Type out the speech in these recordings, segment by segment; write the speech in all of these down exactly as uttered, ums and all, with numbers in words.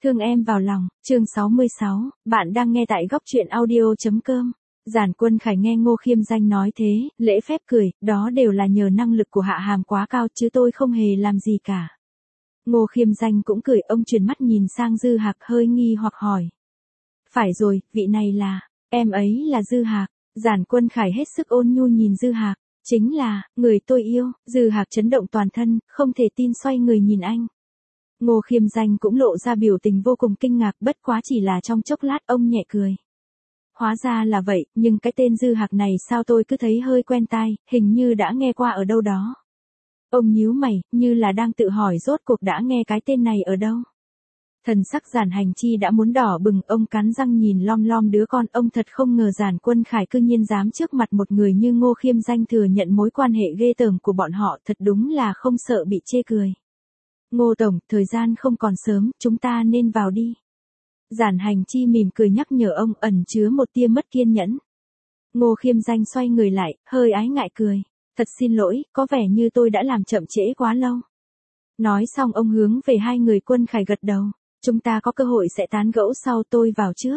Thương em vào lòng, chương sáu mươi sáu, bạn đang nghe tại góc truyện audio.com. Giản Quân Khải nghe Ngô Khiêm Danh nói thế, lễ phép cười, đó đều là nhờ năng lực của Hạ Hàm quá cao chứ tôi không hề làm gì cả. Ngô Khiêm Danh cũng cười, ông chuyển mắt nhìn sang Dư Hạc hơi nghi hoặc hỏi. Phải rồi, vị này là, em ấy là Dư Hạc. Giản Quân Khải hết sức ôn nhu nhìn Dư Hạc, chính là, người tôi yêu. Dư Hạc chấn động toàn thân, không thể tin xoay người nhìn anh. Ngô Khiêm Danh cũng lộ ra biểu tình vô cùng kinh ngạc, bất quá chỉ là trong chốc lát ông nhẹ cười. Hóa ra là vậy, nhưng cái tên Dư Hạc này sao tôi cứ thấy hơi quen tai, hình như đã nghe qua ở đâu đó. Ông nhíu mày, như là đang tự hỏi rốt cuộc đã nghe cái tên này ở đâu. Thần sắc Giản Hành Chi đã muốn đỏ bừng, ông cắn răng nhìn lom lom đứa con, ông thật không ngờ Giản Quân Khải cư nhiên dám trước mặt một người như Ngô Khiêm Danh thừa nhận mối quan hệ ghê tởm của bọn họ, thật đúng là không sợ bị chê cười. Ngô Tổng, thời gian không còn sớm, chúng ta nên vào đi. Giản Hành Chi mỉm cười nhắc nhở ông, ẩn chứa một tia mất kiên nhẫn. Ngô Khiêm Danh xoay người lại, hơi ái ngại cười. Thật xin lỗi, có vẻ như tôi đã làm chậm trễ quá lâu. Nói xong ông hướng về hai người Quân Khải gật đầu. Chúng ta có cơ hội sẽ tán gẫu sau, tôi vào trước.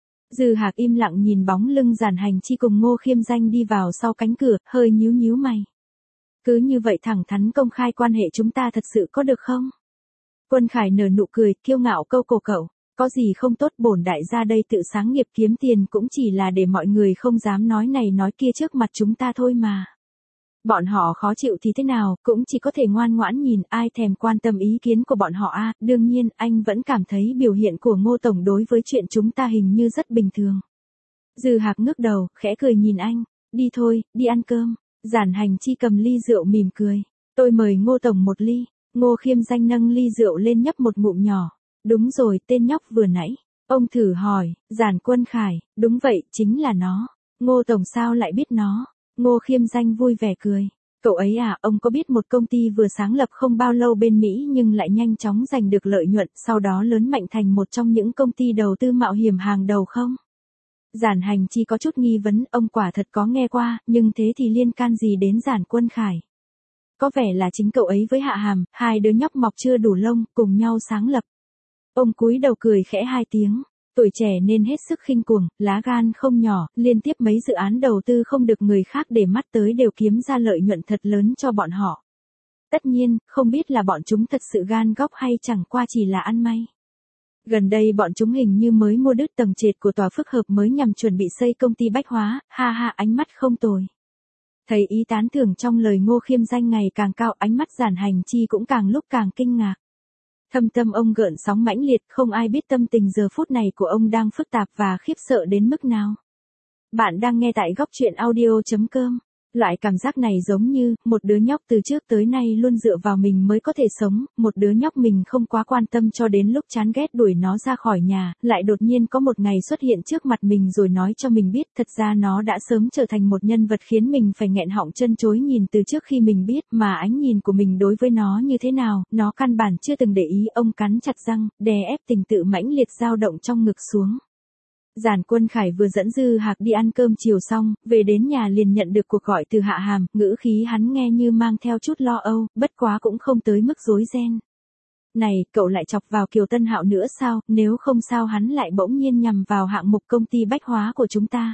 Dư Hạc im lặng nhìn bóng lưng Giản Hành Chi cùng Ngô Khiêm Danh đi vào sau cánh cửa, hơi nhíu nhíu mày. Cứ như vậy thẳng thắn công khai quan hệ chúng ta thật sự có được không? Quân Khải nở nụ cười, kiêu ngạo câu cổ cậu, có gì không tốt, bổn đại gia đây tự sáng nghiệp kiếm tiền cũng chỉ là để mọi người không dám nói này nói kia trước mặt chúng ta thôi mà. Bọn họ khó chịu thì thế nào, cũng chỉ có thể ngoan ngoãn nhìn, ai thèm quan tâm ý kiến của bọn họ a. À, đương nhiên, anh vẫn cảm thấy biểu hiện của Ngô Tổng đối với chuyện chúng ta hình như rất bình thường. Dư Hạc ngước đầu, khẽ cười nhìn anh, đi thôi, đi ăn cơm. Giản Hành Chi cầm ly rượu mỉm cười, tôi mời Ngô Tổng một ly. Ngô Khiêm Danh nâng ly rượu lên nhấp một ngụm nhỏ. Đúng rồi, tên nhóc vừa nãy. Ông thử hỏi, Giản Quân Khải, đúng vậy, chính là nó. Ngô Tổng sao lại biết nó? Ngô Khiêm Danh vui vẻ cười. Cậu ấy à, ông có biết một công ty vừa sáng lập không bao lâu bên Mỹ nhưng lại nhanh chóng giành được lợi nhuận, sau đó lớn mạnh thành một trong những công ty đầu tư mạo hiểm hàng đầu không? Giản Hành Chi có chút nghi vấn, ông quả thật có nghe qua, nhưng thế thì liên can gì đến Giản Quân Khải? Có vẻ là chính cậu ấy với Hạ Hàm, hai đứa nhóc mọc chưa đủ lông, cùng nhau sáng lập. Ông cúi đầu cười khẽ hai tiếng. Tuổi trẻ nên hết sức khinh cuồng, lá gan không nhỏ, liên tiếp mấy dự án đầu tư không được người khác để mắt tới đều kiếm ra lợi nhuận thật lớn cho bọn họ. Tất nhiên, không biết là bọn chúng thật sự gan góc hay chẳng qua chỉ là ăn may. Gần đây bọn chúng hình như mới mua đứt tầng trệt của tòa phức hợp mới nhằm chuẩn bị xây công ty bách hóa, ha ha, ánh mắt không tồi. Thấy ý tán thưởng trong lời Ngô Khiêm Danh ngày càng cao, ánh mắt Giản Hành Chi cũng càng lúc càng kinh ngạc. Thâm tâm ông gợn sóng mãnh liệt, không ai biết tâm tình giờ phút này của ông đang phức tạp và khiếp sợ đến mức nào. Bạn đang nghe tại góc truyện audio.com. Loại cảm giác này giống như, một đứa nhóc từ trước tới nay luôn dựa vào mình mới có thể sống, một đứa nhóc mình không quá quan tâm cho đến lúc chán ghét đuổi nó ra khỏi nhà, lại đột nhiên có một ngày xuất hiện trước mặt mình rồi nói cho mình biết thật ra nó đã sớm trở thành một nhân vật khiến mình phải nghẹn họng chân chối nhìn từ trước khi mình biết mà ánh nhìn của mình đối với nó như thế nào, nó căn bản chưa từng để ý. Ông cắn chặt răng, đè ép tình tự mãnh liệt dao động trong ngực xuống. Giản Quân Khải vừa dẫn Dư Hạc đi ăn cơm chiều xong, về đến nhà liền nhận được cuộc gọi từ Hạ Hàm, ngữ khí hắn nghe như mang theo chút lo âu, bất quá cũng không tới mức rối ren. Này, cậu lại chọc vào Kiều Tân Hạo nữa sao, nếu không sao hắn lại bỗng nhiên nhằm vào hạng mục công ty bách hóa của chúng ta.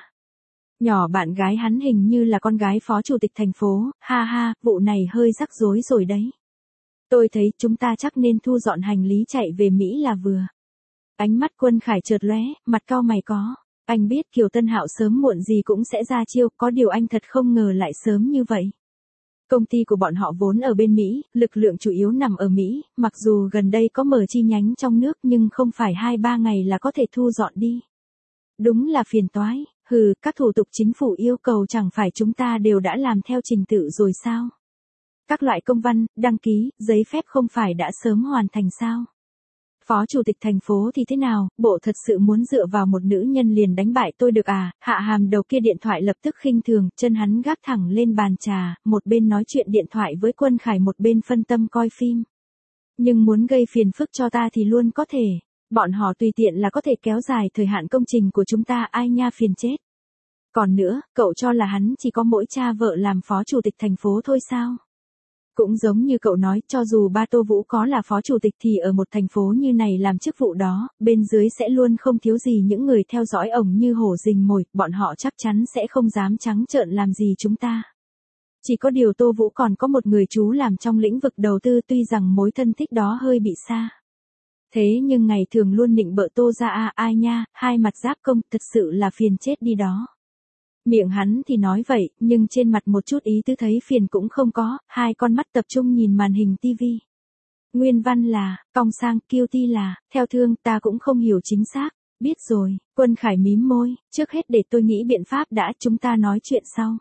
Nhỏ bạn gái hắn hình như là con gái phó chủ tịch thành phố, ha ha, vụ này hơi rắc rối rồi đấy. Tôi thấy chúng ta chắc nên thu dọn hành lý chạy về Mỹ là vừa. Ánh mắt Quân Khải chợt lóe, mặt cau mày có. Anh biết Kiều Tân Hạo sớm muộn gì cũng sẽ ra chiêu, có điều anh thật không ngờ lại sớm như vậy. Công ty của bọn họ vốn ở bên Mỹ, lực lượng chủ yếu nằm ở Mỹ, mặc dù gần đây có mở chi nhánh trong nước nhưng không phải hai ba ngày là có thể thu dọn đi. Đúng là phiền toái, hừ, các thủ tục chính phủ yêu cầu chẳng phải chúng ta đều đã làm theo trình tự rồi sao? Các loại công văn, đăng ký, giấy phép không phải đã sớm hoàn thành sao? Phó chủ tịch thành phố thì thế nào, bộ thật sự muốn dựa vào một nữ nhân liền đánh bại tôi được à? Hạ Hàm đầu kia điện thoại lập tức khinh thường, chân hắn gác thẳng lên bàn trà, một bên nói chuyện điện thoại với Quân Khải một bên phân tâm coi phim. Nhưng muốn gây phiền phức cho ta thì luôn có thể, bọn họ tùy tiện là có thể kéo dài thời hạn công trình của chúng ta, ai nha phiền chết. Còn nữa, cậu cho là hắn chỉ có mỗi cha vợ làm phó chủ tịch thành phố thôi sao? Cũng giống như cậu nói, cho dù ba Tô Vũ có là phó chủ tịch thì ở một thành phố như này làm chức vụ đó, bên dưới sẽ luôn không thiếu gì những người theo dõi ổng như hổ rình mồi, bọn họ chắc chắn sẽ không dám trắng trợn làm gì chúng ta. Chỉ có điều Tô Vũ còn có một người chú làm trong lĩnh vực đầu tư, tuy rằng mối thân thích đó hơi bị xa. Thế nhưng ngày thường luôn nịnh bợ Tô ra à, ai nha, hai mặt giáp công, thật sự là phiền chết đi đó. Miệng hắn thì nói vậy, nhưng trên mặt một chút ý tứ thấy phiền cũng không có, hai con mắt tập trung nhìn màn hình tivi. Nguyên văn là, cong sang, guilty là, theo thương, ta cũng không hiểu chính xác. Biết rồi, Quân Khải mím môi, trước hết để tôi nghĩ biện pháp đã, chúng ta nói chuyện sau.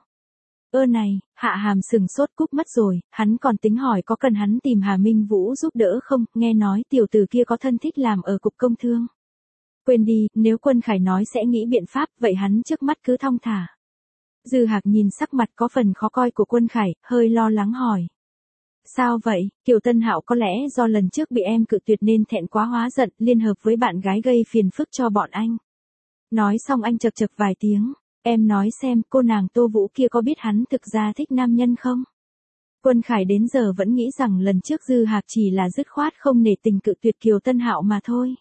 Ơ này, Hạ Hàm sừng sốt cúp mất rồi, hắn còn tính hỏi có cần hắn tìm Hà Minh Vũ giúp đỡ không, nghe nói tiểu tử kia có thân thích làm ở cục công thương. Quên đi, nếu Quân Khải nói sẽ nghĩ biện pháp, vậy hắn trước mắt cứ thong thả. Dư Hạc nhìn sắc mặt có phần khó coi của Quân Khải, hơi lo lắng hỏi. Sao vậy, Kiều Tân Hạo có lẽ do lần trước bị em cự tuyệt nên thẹn quá hóa giận, liên hợp với bạn gái gây phiền phức cho bọn anh. Nói xong anh chật chật vài tiếng, em nói xem cô nàng Tô Vũ kia có biết hắn thực ra thích nam nhân không? Quân Khải đến giờ vẫn nghĩ rằng lần trước Dư Hạc chỉ là dứt khoát không nể tình cự tuyệt Kiều Tân Hạo mà thôi.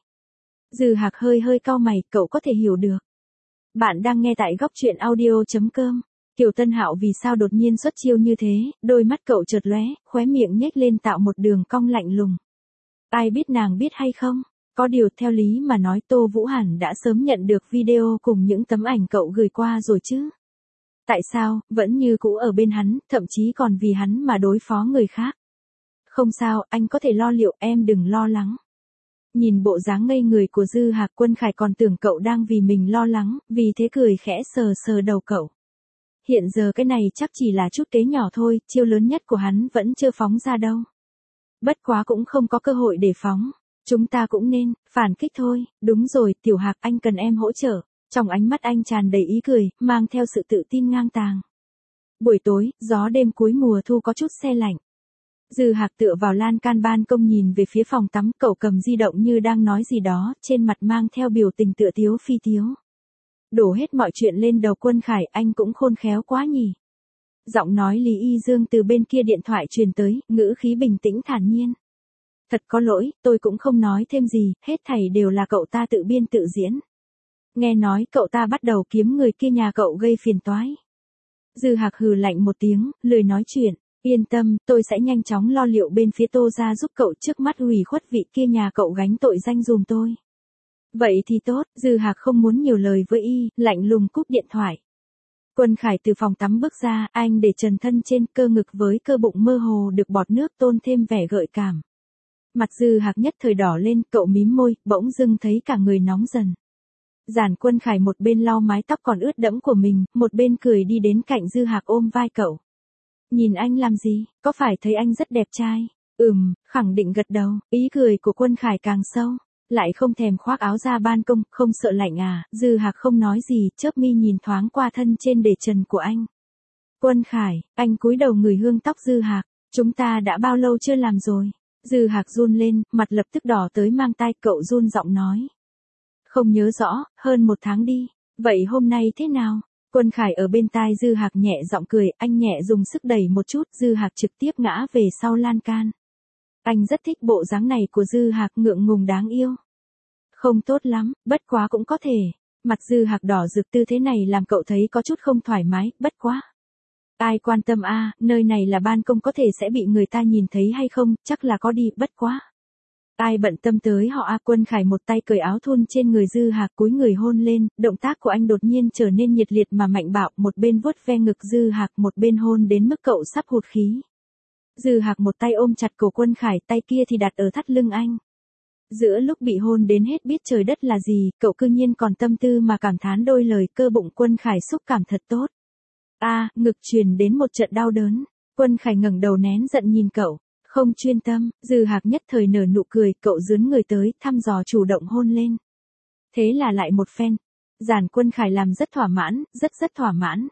Dư Hạc hơi hơi cau mày, cậu có thể hiểu được. Bạn đang nghe tại góc truyện audio chấm com. Kiều Tân Hạo vì sao đột nhiên xuất chiêu như thế, đôi mắt cậu chợt lóe, khóe miệng nhếch lên tạo một đường cong lạnh lùng. Ai biết nàng biết hay không? Có điều theo lý mà nói Tô Vũ hẳn đã sớm nhận được video cùng những tấm ảnh cậu gửi qua rồi chứ. Tại sao, vẫn như cũ ở bên hắn, thậm chí còn vì hắn mà đối phó người khác. Không sao, anh có thể lo liệu, em đừng lo lắng. Nhìn bộ dáng ngây người của Dư Hạc, Quân Khải còn tưởng cậu đang vì mình lo lắng, vì thế cười khẽ sờ sờ đầu cậu. Hiện giờ cái này chắc chỉ là chút kế nhỏ thôi, chiêu lớn nhất của hắn vẫn chưa phóng ra đâu. Bất quá cũng không có cơ hội để phóng. Chúng ta cũng nên, phản kích thôi, đúng rồi, Tiểu Hạc anh cần em hỗ trợ. Trong ánh mắt anh tràn đầy ý cười, mang theo sự tự tin ngang tàng. Buổi tối, gió đêm cuối mùa thu có chút se lạnh. Dư Hạc tựa vào lan can ban công nhìn về phía phòng tắm, cậu cầm di động như đang nói gì đó, trên mặt mang theo biểu tình tựa tiếu phi tiếu. Đổ hết mọi chuyện lên đầu Quân Khải, anh cũng khôn khéo quá nhỉ. Giọng nói Lý Y Dương từ bên kia điện thoại truyền tới, ngữ khí bình tĩnh thản nhiên. Thật có lỗi, tôi cũng không nói thêm gì, hết thảy đều là cậu ta tự biên tự diễn. Nghe nói cậu ta bắt đầu kiếm người kia nhà cậu gây phiền toái. Dư Hạc hừ lạnh một tiếng, lười nói chuyện. Yên tâm, tôi sẽ nhanh chóng lo liệu bên phía Tô ra giúp cậu, trước mắt hủy khuất vị kia nhà cậu gánh tội danh dùm tôi. Vậy thì tốt, Dư Hạc không muốn nhiều lời với y, lạnh lùng cúp điện thoại. Quân Khải từ phòng tắm bước ra, anh để trần thân trên, cơ ngực với cơ bụng mơ hồ được bọt nước tôn thêm vẻ gợi cảm. Mặt Dư Hạc nhất thời đỏ lên, cậu mím môi, bỗng dưng thấy cả người nóng dần. Giản Quân Khải một bên lau mái tóc còn ướt đẫm của mình, một bên cười đi đến cạnh Dư Hạc ôm vai cậu. Nhìn anh làm gì, có phải thấy anh rất đẹp trai? Ừm, khẳng định gật đầu, ý cười của Quân Khải càng sâu. Lại không thèm khoác áo ra ban công, không sợ lạnh à? Dư Hạc không nói gì, chớp mi nhìn thoáng qua thân trên để trần của anh. Quân Khải, anh cúi đầu ngửi hương tóc Dư Hạc, chúng ta đã bao lâu chưa làm rồi? Dư Hạc run lên, mặt lập tức đỏ tới mang tai, cậu run giọng nói. Không nhớ rõ, hơn một tháng đi. Vậy hôm nay thế nào? Quân Khải ở bên tai Dư Hạc nhẹ giọng cười, anh nhẹ dùng sức đẩy một chút, Dư Hạc trực tiếp ngã về sau lan can. Anh rất thích bộ dáng này của Dư Hạc, ngượng ngùng đáng yêu. Không tốt lắm, bất quá cũng có thể. Mặt Dư Hạc đỏ rực, tư thế này làm cậu thấy có chút không thoải mái, bất quá. Ai quan tâm a, à, nơi này là ban công, có thể sẽ bị người ta nhìn thấy hay không, chắc là có đi, bất quá. Ai bận tâm tới họ a. Quân Khải một tay cởi áo thun trên người Dư Hạc, cúi người hôn lên, động tác của anh đột nhiên trở nên nhiệt liệt mà mạnh bạo, một bên vuốt ve ngực Dư Hạc, một bên hôn đến mức cậu sắp hụt khí. Dư Hạc một tay ôm chặt cổ Quân Khải, tay kia thì đặt ở thắt lưng anh. Giữa lúc bị hôn đến hết biết trời đất là gì, cậu cư nhiên còn tâm tư mà cảm thán đôi lời, cơ bụng Quân Khải xúc cảm thật tốt. A, à, ngực truyền đến một trận đau đớn. Quân Khải ngẩng đầu nén giận nhìn cậu, không chuyên tâm. Dư Hạc nhất thời nở nụ cười, cậu dướn người tới, thăm dò chủ động hôn lên. Thế là lại một phen. Giản Quân Khải làm rất thỏa mãn, rất rất thỏa mãn.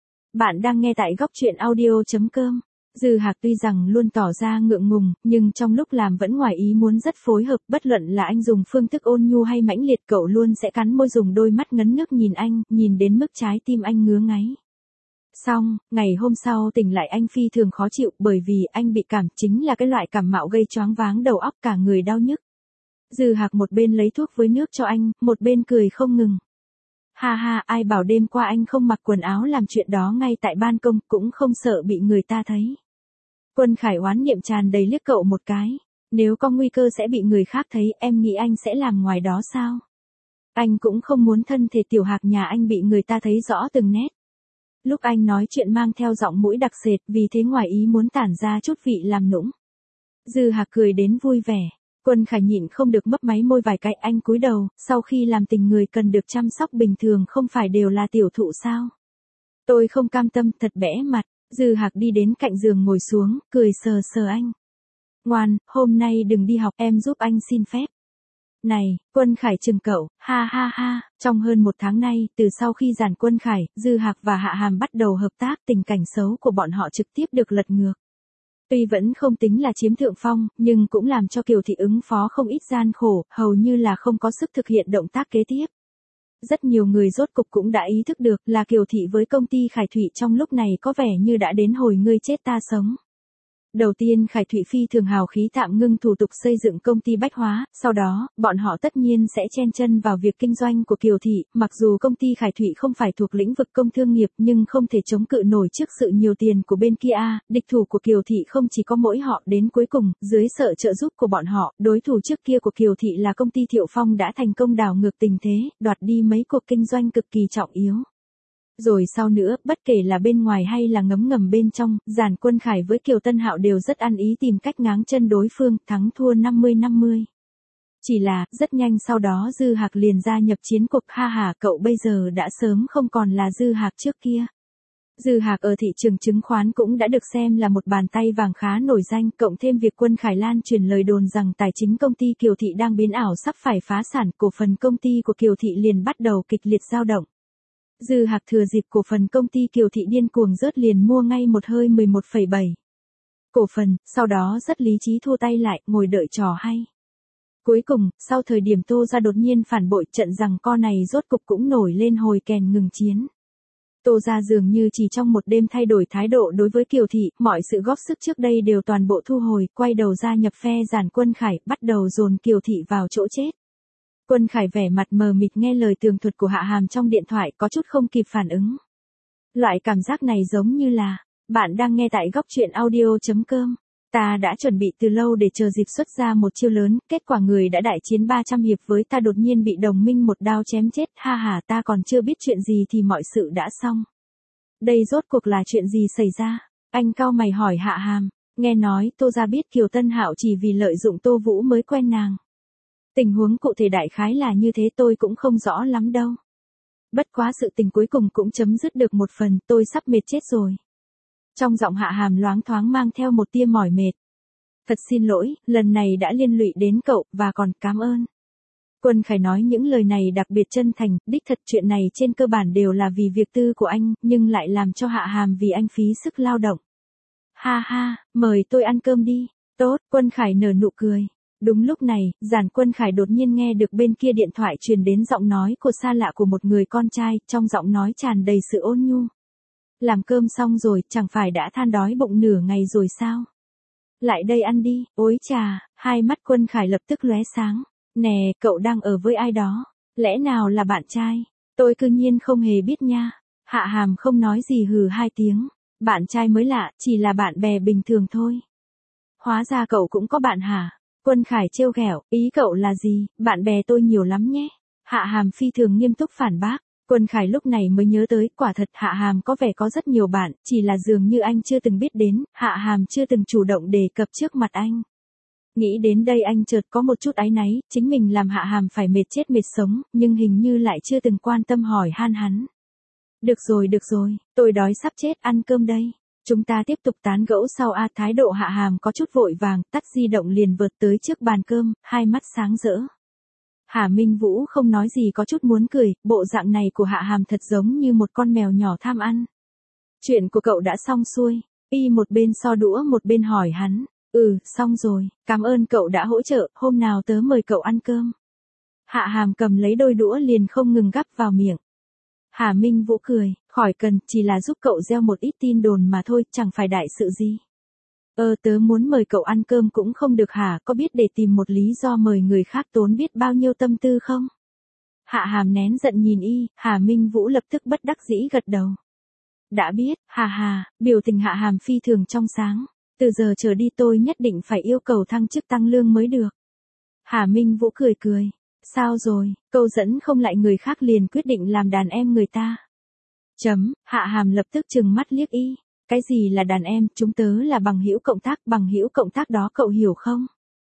Bạn đang nghe tại góc truyện audio chấm com. Dư Hạc tuy rằng luôn tỏ ra ngượng ngùng, nhưng trong lúc làm vẫn ngoài ý muốn rất phối hợp, bất luận là anh dùng phương thức ôn nhu hay mãnh liệt, cậu luôn sẽ cắn môi dùng đôi mắt ngấn nước nhìn anh, nhìn đến mức trái tim anh ngứa ngáy. Xong, ngày hôm sau tỉnh lại anh phi thường khó chịu bởi vì anh bị cảm, chính là cái loại cảm mạo gây choáng váng đầu óc, cả người đau nhức. Dư Hạc một bên lấy thuốc với nước cho anh, một bên cười không ngừng. Ha ha, ai bảo đêm qua anh không mặc quần áo làm chuyện đó ngay tại ban công, cũng không sợ bị người ta thấy. Quân Khải oán niệm tràn đầy liếc cậu một cái. Nếu có nguy cơ sẽ bị người khác thấy, em nghĩ anh sẽ làm ngoài đó sao? Anh cũng không muốn thân thể tiểu Hạc nhà anh bị người ta thấy rõ từng nét. Lúc anh nói chuyện mang theo giọng mũi đặc sệt, vì thế ngoài ý muốn tản ra chút vị làm nũng. Dư Hạc cười đến vui vẻ. Quân Khải nhịn không được mấp máy môi vài cái, anh cúi đầu, sau khi làm tình người cần được chăm sóc bình thường không phải đều là tiểu thụ sao? Tôi không cam tâm, thật bẽ mặt. Dư Hạc đi đến cạnh giường ngồi xuống, cười sờ sờ anh. Ngoan, hôm nay đừng đi học, em giúp anh xin phép. Này, Quân Khải chừng cậu, ha ha ha, trong hơn một tháng nay, từ sau khi giàn Quân Khải, Dư Hạc và Hạ Hàm bắt đầu hợp tác, tình cảnh xấu của bọn họ trực tiếp được lật ngược. Tuy vẫn không tính là chiếm thượng phong, nhưng cũng làm cho Kiều Thị ứng phó không ít gian khổ, hầu như là không có sức thực hiện động tác kế tiếp. Rất nhiều người rốt cục cũng đã ý thức được là Kiều Thị với công ty Khải Thụy trong lúc này có vẻ như đã đến hồi ngươi chết ta sống. Đầu tiên Khải Thụy phi thường hào khí tạm ngưng thủ tục xây dựng công ty bách hóa, sau đó, bọn họ tất nhiên sẽ chen chân vào việc kinh doanh của Kiều Thị, mặc dù công ty Khải Thụy không phải thuộc lĩnh vực công thương nghiệp nhưng không thể chống cự nổi trước sự nhiều tiền của bên kia, địch thủ của Kiều Thị không chỉ có mỗi họ, đến cuối cùng, dưới sự trợ giúp của bọn họ, đối thủ trước kia của Kiều Thị là công ty Thiệu Phong đã thành công đảo ngược tình thế, đoạt đi mấy cuộc kinh doanh cực kỳ trọng yếu. Rồi sau nữa, bất kể là bên ngoài hay là ngấm ngầm bên trong, giàn Quân Khải với Kiều Tân Hạo đều rất ăn ý tìm cách ngáng chân đối phương, thắng thua năm mươi năm mươi. Chỉ là, rất nhanh sau đó Dư Hạc liền gia nhập chiến cuộc, ha ha, cậu bây giờ đã sớm không còn là Dư Hạc trước kia. Dư Hạc ở thị trường chứng khoán cũng đã được xem là một bàn tay vàng khá nổi danh, cộng thêm việc Quân Khải lan truyền lời đồn rằng tài chính công ty Kiều Thị đang biến ảo sắp phải phá sản, cổ phần công ty của Kiều Thị liền bắt đầu kịch liệt dao động. Dư Hạc thừa dịp cổ phần công ty Kiều Thị điên cuồng rớt liền mua ngay một hơi mười một phẩy bảy cổ phần, sau đó rất lý trí thua tay lại, ngồi đợi trò hay. Cuối cùng, sau thời điểm Tô Gia đột nhiên phản bội, trận giằng co này rốt cục cũng nổi lên hồi kèn ngừng chiến. Tô Gia dường như chỉ trong một đêm thay đổi thái độ đối với Kiều Thị, mọi sự góp sức trước đây đều toàn bộ thu hồi, quay đầu ra nhập phe giàn Quân Khải, bắt đầu dồn Kiều Thị vào chỗ chết. Quân Khải vẻ mặt mờ mịt nghe lời tường thuật của Hạ Hàm trong điện thoại, có chút không kịp phản ứng. Loại cảm giác này giống như là, bạn đang nghe tại góc truyện audio chấm com. Ta đã chuẩn bị từ lâu để chờ dịp xuất ra một chiêu lớn, kết quả người đã đại chiến ba trăm hiệp với ta đột nhiên bị đồng minh một đao chém chết, ha ha, ta còn chưa biết chuyện gì thì mọi sự đã xong. Đây rốt cuộc là chuyện gì xảy ra? Anh cau mày hỏi Hạ Hàm, nghe nói Tô Gia biết Kiều Tân Hạo chỉ vì lợi dụng Tô Vũ mới quen nàng. Tình huống cụ thể đại khái là như thế, tôi cũng không rõ lắm đâu. Bất quá sự tình cuối cùng cũng chấm dứt được một phần, tôi sắp mệt chết rồi. Trong giọng Hạ Hàm loáng thoáng mang theo một tia mỏi mệt. Thật xin lỗi, lần này đã liên lụy đến cậu, và còn cảm ơn. Quân Khải nói những lời này đặc biệt chân thành, đích thật chuyện này trên cơ bản đều là vì việc tư của anh, nhưng lại làm cho Hạ Hàm vì anh phí sức lao động. Ha ha, mời tôi ăn cơm đi. Tốt, Quân Khải nở nụ cười. Đúng lúc này, giàn Quân Khải đột nhiên nghe được bên kia điện thoại truyền đến giọng nói của xa lạ của một người con trai, trong giọng nói tràn đầy sự ôn nhu. Làm cơm xong rồi, chẳng phải đã than đói bụng nửa ngày rồi sao? Lại đây ăn đi, ối chà, hai mắt Quân Khải lập tức lóe sáng. Nè, cậu đang ở với ai đó? Lẽ nào là bạn trai? Tôi cư nhiên không hề biết nha. Hạ Hàm không nói gì hừ hai tiếng. Bạn trai mới lạ, chỉ là bạn bè bình thường thôi. Hóa ra cậu cũng có bạn hả? Quân Khải trêu ghẹo, ý cậu là gì? Bạn bè tôi nhiều lắm nhé. Hạ Hàm phi thường nghiêm túc phản bác. Quân Khải lúc này mới nhớ tới, quả thật Hạ Hàm có vẻ có rất nhiều bạn, chỉ là dường như anh chưa từng biết đến, Hạ Hàm chưa từng chủ động đề cập trước mặt anh. Nghĩ đến đây anh chợt có một chút áy náy, chính mình làm Hạ Hàm phải mệt chết mệt sống, nhưng hình như lại chưa từng quan tâm hỏi han hắn. Được rồi được rồi, tôi đói sắp chết, ăn cơm đây. Chúng ta tiếp tục tán gẫu sau. A thái độ Hạ Hàm có chút vội vàng, tắt di động liền vượt tới trước bàn cơm, hai mắt sáng rỡ. Hà Minh Vũ không nói gì, có chút muốn cười, bộ dạng này của Hạ Hàm thật giống như một con mèo nhỏ tham ăn. Chuyện của cậu đã xong xuôi. Y một bên so đũa một bên hỏi hắn. Ừ, xong rồi, cảm ơn cậu đã hỗ trợ, hôm nào tớ mời cậu ăn cơm. Hạ Hàm cầm lấy đôi đũa liền không ngừng gắp vào miệng. Hà Minh Vũ cười, khỏi cần, chỉ là giúp cậu gieo một ít tin đồn mà thôi, chẳng phải đại sự gì. Ơ tớ muốn mời cậu ăn cơm cũng không được hả, có biết để tìm một lý do mời người khác tốn biết bao nhiêu tâm tư không? Hạ Hàm nén giận nhìn y, Hà Minh Vũ lập tức bất đắc dĩ gật đầu. Đã biết, hà hà, biểu tình Hạ Hàm phi thường trong sáng, từ giờ trở đi tôi nhất định phải yêu cầu thăng chức tăng lương mới được. Hà Minh Vũ cười cười, sao rồi, câu dẫn không lại người khác liền quyết định làm đàn em người ta. Chấm, Hạ Hàm lập tức trừng mắt liếc y, cái gì là đàn em, chúng tớ là bằng hữu cộng tác, bằng hữu cộng tác đó cậu hiểu không?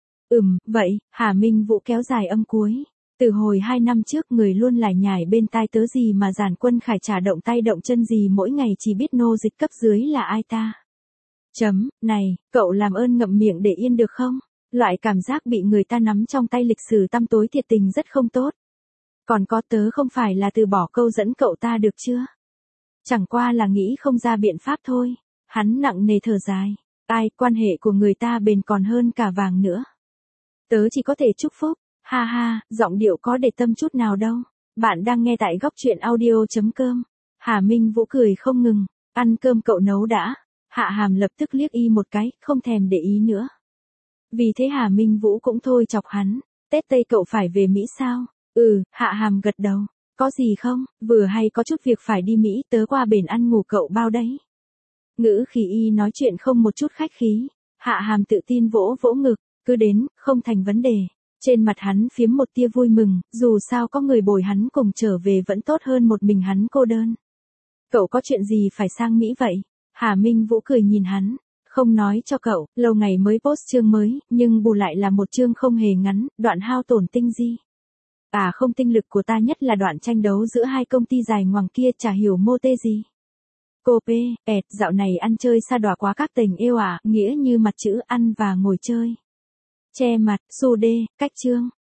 Ừm, vậy, Hà Minh Vũ kéo dài âm cuối. Từ hồi hai năm trước người luôn lải nhải bên tai tớ gì mà Giản Quân Khải trả động tay động chân gì mỗi ngày chỉ biết nô dịch cấp dưới là ai ta. Chấm, này, cậu làm ơn ngậm miệng để yên được không? Loại cảm giác bị người ta nắm trong tay lịch sử tăm tối thiệt tình rất không tốt. Còn có tớ không phải là từ bỏ câu dẫn cậu ta được chưa? Chẳng qua là nghĩ không ra biện pháp thôi. Hắn nặng nề thở dài. Ai, quan hệ của người ta bền còn hơn cả vàng nữa. Tớ chỉ có thể chúc phúc. Ha ha, giọng điệu có để tâm chút nào đâu. Bạn đang nghe tại góc truyện audio.com. Hà Minh Vũ cười không ngừng. Ăn cơm cậu nấu đã. Hạ Hàm lập tức liếc y một cái, không thèm để ý nữa. Vì thế Hà Minh Vũ cũng thôi chọc hắn. Tết Tây cậu phải về Mỹ sao? Ừ, Hạ Hàm gật đầu. Có gì không, vừa hay có chút việc phải đi Mỹ, tớ qua bển ăn ngủ cậu bao đấy. Ngữ khí y nói chuyện không một chút khách khí. Hạ Hàm tự tin vỗ vỗ ngực, cứ đến, không thành vấn đề. Trên mặt hắn phiếm một tia vui mừng, dù sao có người bồi hắn cùng trở về vẫn tốt hơn một mình hắn cô đơn. Cậu có chuyện gì phải sang Mỹ vậy? Hà Minh Vũ cười nhìn hắn. Không nói cho cậu, lâu ngày mới post chương mới, nhưng bù lại là một chương không hề ngắn, đoạn hao tổn tinh di. À không, tinh lực của ta nhất là đoạn tranh đấu giữa hai công ty dài ngoằng kia, chả hiểu mô tê gì. Cô P, ẹt, dạo này ăn chơi sa đọa quá các tình yêu à, nghĩa như mặt chữ ăn và ngồi chơi. Che mặt, su đê, cách chương.